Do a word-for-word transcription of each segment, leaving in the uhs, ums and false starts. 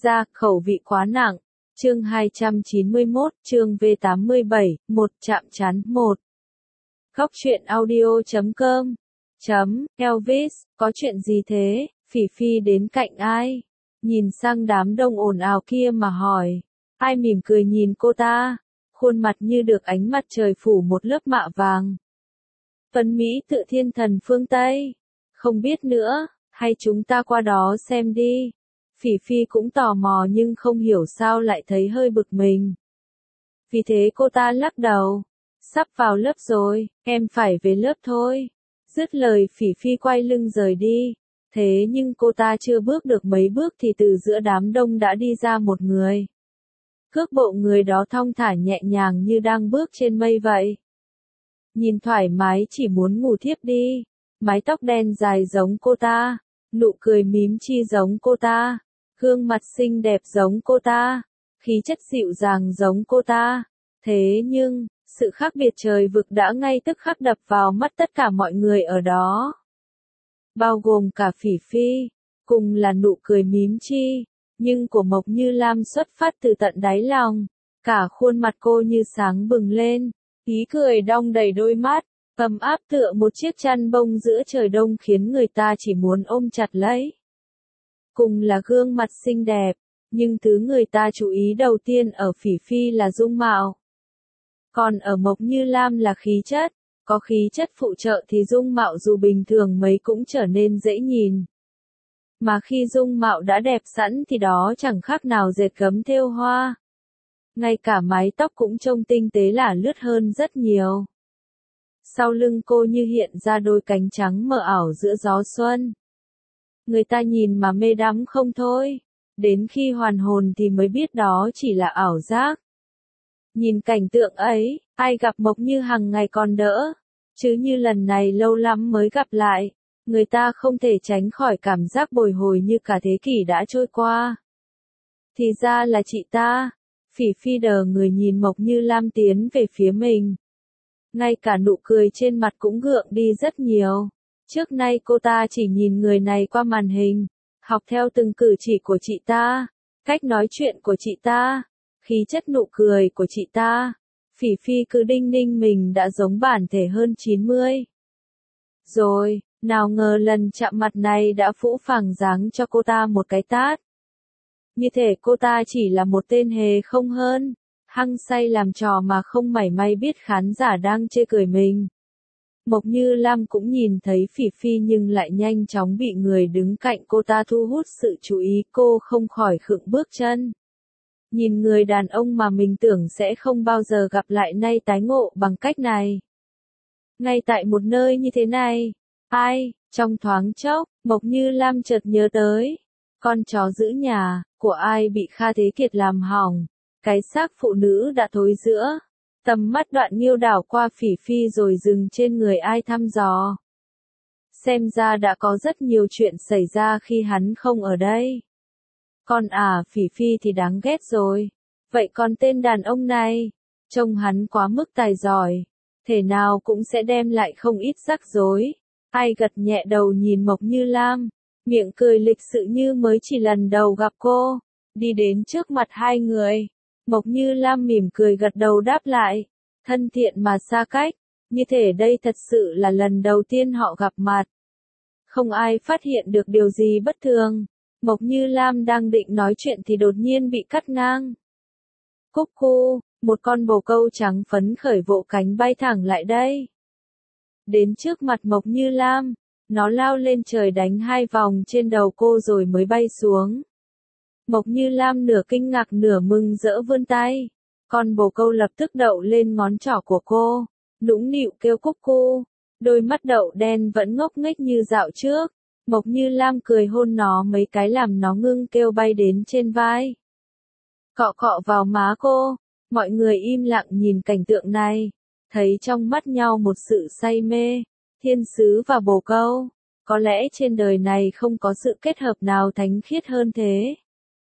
ra, khẩu vị quá nặng. Chương hai trăm chín mươi mốt, chương V tám mươi bảy, một chạm trán một. Góc truyện audio chấm com. Chấm, Elvis, có chuyện gì thế? Phỉ Phi đến cạnh ai? Nhìn sang đám đông ồn ào kia mà hỏi. Ai mỉm cười nhìn cô ta, khuôn mặt như được ánh mặt trời phủ một lớp mạ vàng. Tuấn Mỹ tự thiên thần phương Tây. Không biết nữa, hay chúng ta qua đó xem đi. Phỉ Phi cũng tò mò nhưng không hiểu sao lại thấy hơi bực mình. Vì thế cô ta lắc đầu. Sắp vào lớp rồi, em phải về lớp thôi. Dứt lời Phỉ Phi quay lưng rời đi. Thế nhưng cô ta chưa bước được mấy bước thì từ giữa đám đông đã đi ra một người. Cước bộ người đó thong thả nhẹ nhàng như đang bước trên mây vậy. Nhìn thoải mái chỉ muốn ngủ thiếp đi. Mái tóc đen dài giống cô ta, nụ cười mím chi giống cô ta, gương mặt xinh đẹp giống cô ta, khí chất dịu dàng giống cô ta. Thế nhưng, sự khác biệt trời vực đã ngay tức khắc đập vào mắt tất cả mọi người ở đó. Bao gồm cả Phỉ Phi, cùng là nụ cười mím chi, nhưng của Mộc Như Lam xuất phát từ tận đáy lòng. Cả khuôn mặt cô như sáng bừng lên, ý cười đong đầy đôi mắt, ấm áp tựa một chiếc chăn bông giữa trời đông khiến người ta chỉ muốn ôm chặt lấy. Cùng là gương mặt xinh đẹp, nhưng thứ người ta chú ý đầu tiên ở Phỉ Phi là dung mạo. Còn ở Mộc Như Lam là khí chất, có khí chất phụ trợ thì dung mạo dù bình thường mấy cũng trở nên dễ nhìn. Mà khi dung mạo đã đẹp sẵn thì đó chẳng khác nào dệt gấm thêu hoa. Ngay cả mái tóc cũng trông tinh tế lả lướt hơn rất nhiều. Sau lưng cô như hiện ra đôi cánh trắng mờ ảo giữa gió xuân. Người ta nhìn mà mê đắm không thôi, đến khi hoàn hồn thì mới biết đó chỉ là ảo giác. Nhìn cảnh tượng ấy, ai gặp Mộc Như Hằng ngày còn đỡ, chứ như lần này lâu lắm mới gặp lại, người ta không thể tránh khỏi cảm giác bồi hồi như cả thế kỷ đã trôi qua. Thì ra là chị ta. Phỉ Phi đờ người nhìn Mộc Như Lam tiến về phía mình. Ngay cả nụ cười trên mặt cũng gượng đi rất nhiều. Trước nay cô ta chỉ nhìn người này qua màn hình, học theo từng cử chỉ của chị ta, cách nói chuyện của chị ta, khí chất nụ cười của chị ta. Phỉ Phi cứ đinh ninh mình đã giống bản thể hơn chín mươi. Rồi, nào ngờ lần chạm mặt này đã phũ phàng giáng cho cô ta một cái tát. Như thể cô ta chỉ là một tên hề không hơn, hăng say làm trò mà không mảy may biết khán giả đang chê cười mình. Mộc Như Lam cũng nhìn thấy Phỉ Phi nhưng lại nhanh chóng bị người đứng cạnh cô ta thu hút sự chú ý, cô không khỏi khựng bước chân. Nhìn người đàn ông mà mình tưởng sẽ không bao giờ gặp lại nay tái ngộ bằng cách này. Ngay tại một nơi như thế này, ai, trong thoáng chốc, Mộc Như Lam chợt nhớ tới. Con chó giữ nhà, của ai bị Kha Thế Kiệt làm hỏng, cái xác phụ nữ đã thối rữa. Tầm mắt Đoạn Nghiêu đảo qua Phỉ Phi rồi dừng trên người ai thăm dò. Xem ra đã có rất nhiều chuyện xảy ra khi hắn không ở đây. Còn à Phỉ Phi thì đáng ghét rồi. Vậy còn tên đàn ông này, trông hắn quá mức tài giỏi, thể nào cũng sẽ đem lại không ít rắc rối. Ai gật nhẹ đầu nhìn Mộc Như Lam, miệng cười lịch sự như mới chỉ lần đầu gặp cô, đi đến trước mặt hai người. Mộc Như Lam mỉm cười gật đầu đáp lại, thân thiện mà xa cách, như thể đây thật sự là lần đầu tiên họ gặp mặt. Không ai phát hiện được điều gì bất thường. Mộc Như Lam đang định nói chuyện thì đột nhiên bị cắt ngang. Cúc cu, một con bồ câu trắng phấn khởi vỗ cánh bay thẳng lại đây. Đến trước mặt Mộc Như Lam, nó lao lên trời đánh hai vòng trên đầu cô rồi mới bay xuống. Mộc Như Lam nửa kinh ngạc nửa mừng rỡ vươn tay. Con bồ câu lập tức đậu lên ngón trỏ của cô, nũng nịu kêu cúc cu. Đôi mắt đậu đen vẫn ngốc nghếch như dạo trước. Mộc Như Lam cười hôn nó mấy cái làm nó ngưng kêu bay đến trên vai. Cọ cọ vào má cô, mọi người im lặng nhìn cảnh tượng này, thấy trong mắt nhau một sự say mê. Thiên sứ và bồ câu, có lẽ trên đời này không có sự kết hợp nào thánh khiết hơn thế.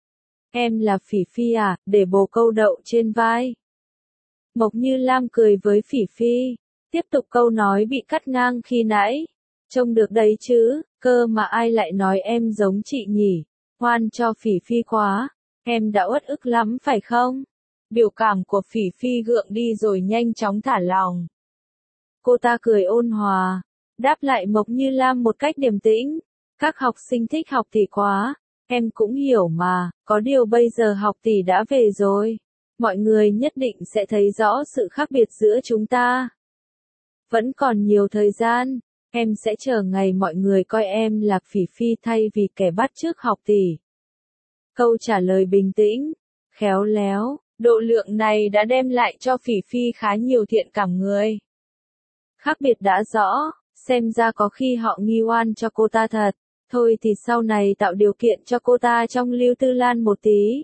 Em là Phỉ Phi à, để bồ câu đậu trên vai. Mộc Như Lam cười với Phỉ Phi, tiếp tục câu nói bị cắt ngang khi nãy. Trông được đấy chứ, cơ mà ai lại nói em giống chị nhỉ, hoan cho Phỉ Phi quá. Em đã uất ức lắm phải không? Biểu cảm của Phỉ Phi gượng đi rồi nhanh chóng thả lỏng. Cô ta cười ôn hòa, đáp lại Mộc Như Lam một cách điềm tĩnh. Các học sinh thích học tỷ quá, em cũng hiểu mà, có điều bây giờ học tỷ đã về rồi. Mọi người nhất định sẽ thấy rõ sự khác biệt giữa chúng ta. Vẫn còn nhiều thời gian, em sẽ chờ ngày mọi người coi em là Phỉ Phi thay vì kẻ bắt chước học tỷ. Câu trả lời bình tĩnh, khéo léo, độ lượng này đã đem lại cho Phỉ Phi khá nhiều thiện cảm người. Khác biệt đã rõ, xem ra có khi họ nghi oan cho cô ta thật, thôi thì sau này tạo điều kiện cho cô ta trong Lưu Tư Lan một tí.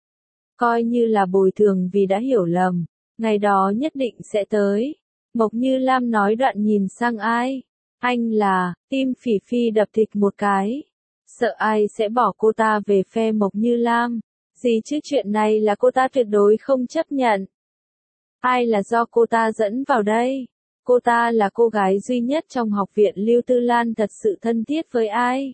Coi như là bồi thường vì đã hiểu lầm, ngày đó nhất định sẽ tới. Mộc Như Lam nói đoạn nhìn sang ai? Anh là, tim Phỉ Phi đập thịch một cái. Sợ ai sẽ bỏ cô ta về phe Mộc Như Lam. Gì chứ chuyện này là cô ta tuyệt đối không chấp nhận. Ai là do cô ta dẫn vào đây? Cô ta là cô gái duy nhất trong học viện Lưu Tư Lan thật sự thân thiết với ai?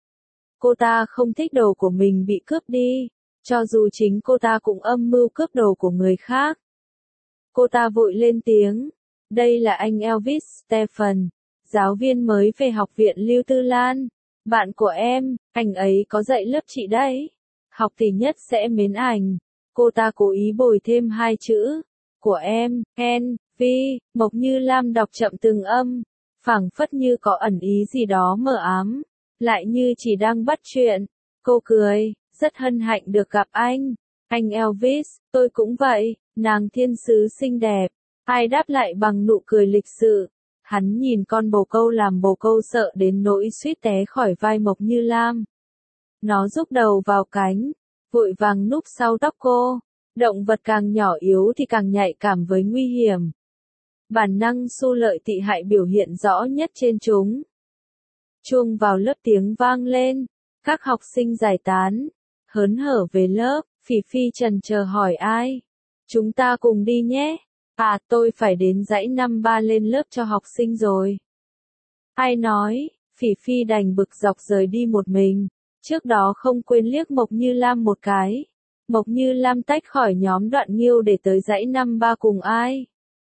Cô ta không thích đồ của mình bị cướp đi, cho dù chính cô ta cũng âm mưu cướp đồ của người khác. Cô ta vội lên tiếng, đây là anh Elvis Stephen, giáo viên mới về học viện Lưu Tư Lan. Bạn của em, anh ấy có dạy lớp chị đấy. Học tỷ nhất sẽ mến ảnh. Cô ta cố ý bồi thêm hai chữ. Của em, N, V, Mộc Như Lam đọc chậm từng âm. Phảng phất như có ẩn ý gì đó mờ ám. Lại như chỉ đang bắt chuyện. Cô cười, rất hân hạnh được gặp anh. Anh Elvis, tôi cũng vậy, nàng thiên sứ xinh đẹp. Ai đáp lại bằng nụ cười lịch sự. Hắn nhìn con bồ câu làm bồ câu sợ đến nỗi suýt té khỏi vai Mộc Như Lam. Nó rúc đầu vào cánh, vội vàng núp sau tóc cô. Động vật càng nhỏ yếu thì càng nhạy cảm với nguy hiểm. Bản năng xu lợi tị hại biểu hiện rõ nhất trên chúng. Chuông vào lớp tiếng vang lên, các học sinh giải tán, hớn hở về lớp. Phỉ Phi chần chờ hỏi ai? Chúng ta cùng đi nhé. À, tôi phải đến dãy năm ba lên lớp cho học sinh rồi. Ai nói? Phỉ Phi đành bực dọc rời đi một mình. Trước đó không quên liếc Mộc Như Lam một cái. Mộc Như Lam tách khỏi nhóm Đoạn Nghiêu để tới dãy năm ba cùng ai.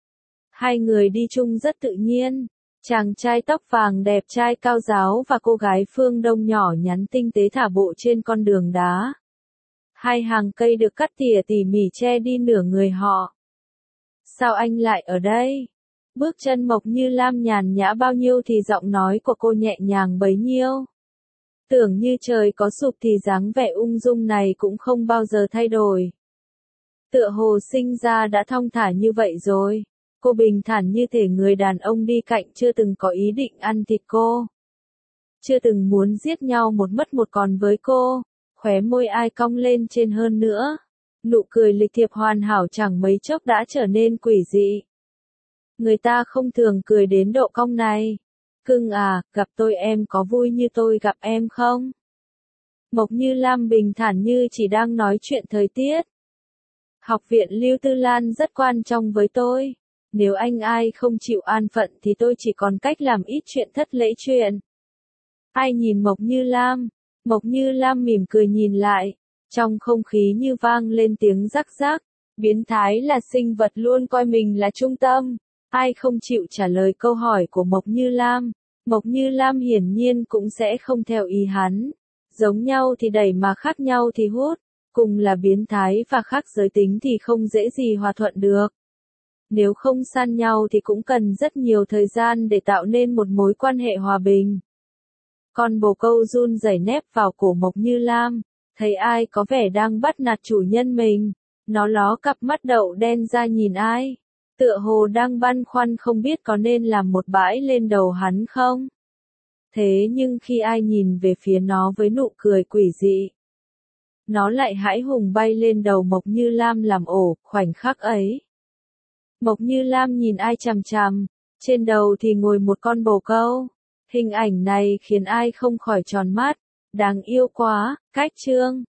Hai người đi chung rất tự nhiên. Chàng trai tóc vàng đẹp trai cao ráo và cô gái phương Đông nhỏ nhắn tinh tế thả bộ trên con đường đá. Hai hàng cây được cắt tỉa tỉ mỉ che đi nửa người họ. Sao anh lại ở đây? Bước chân Mộc Như Lam nhàn nhã bao nhiêu thì giọng nói của cô nhẹ nhàng bấy nhiêu. Tưởng như trời có sụp thì dáng vẻ ung dung này cũng không bao giờ thay đổi. Tựa hồ sinh ra đã thong thả như vậy rồi. Cô bình thản như thể người đàn ông đi cạnh chưa từng có ý định ăn thịt cô. Chưa từng muốn giết nhau một mất một còn với cô. Khóe môi ai cong lên trên hơn nữa. Nụ cười lịch thiệp hoàn hảo chẳng mấy chốc đã trở nên quỷ dị. Người ta không thường cười đến độ cong này. Cưng à, gặp tôi em có vui như tôi gặp em không? Mộc Như Lam bình thản như chỉ đang nói chuyện thời tiết. Học viện Lưu Tư Lan rất quan trọng với tôi. Nếu anh ai không chịu an phận thì tôi chỉ còn cách làm ít chuyện thất lễ chuyện. Ai nhìn Mộc Như Lam? Mộc Như Lam mỉm cười nhìn lại. Trong không khí như vang lên tiếng rắc rắc. Biến thái là sinh vật luôn coi mình là trung tâm. Ai không chịu trả lời câu hỏi của Mộc Như Lam. Mộc Như Lam hiển nhiên cũng sẽ không theo ý hắn. Giống nhau thì đẩy mà khác nhau thì hút. Cùng là biến thái và khác giới tính thì không dễ gì hòa thuận được. Nếu không san nhau thì cũng cần rất nhiều thời gian để tạo nên một mối quan hệ hòa bình. Con bồ câu run rẩy nép vào cổ Mộc Như Lam. Thấy ai có vẻ đang bắt nạt chủ nhân mình. Nó ló cặp mắt đậu đen ra nhìn ai. Tựa hồ đang băn khoăn không biết có nên làm một bãi lên đầu hắn không. Thế nhưng khi ai nhìn về phía nó với nụ cười quỷ dị. Nó lại hãi hùng bay lên đầu Mộc Như Lam làm ổ, khoảnh khắc ấy. Mộc Như Lam nhìn ai chằm chằm, trên đầu thì ngồi một con bồ câu. Hình ảnh này khiến ai không khỏi tròn mắt. Đáng yêu quá, cách chương.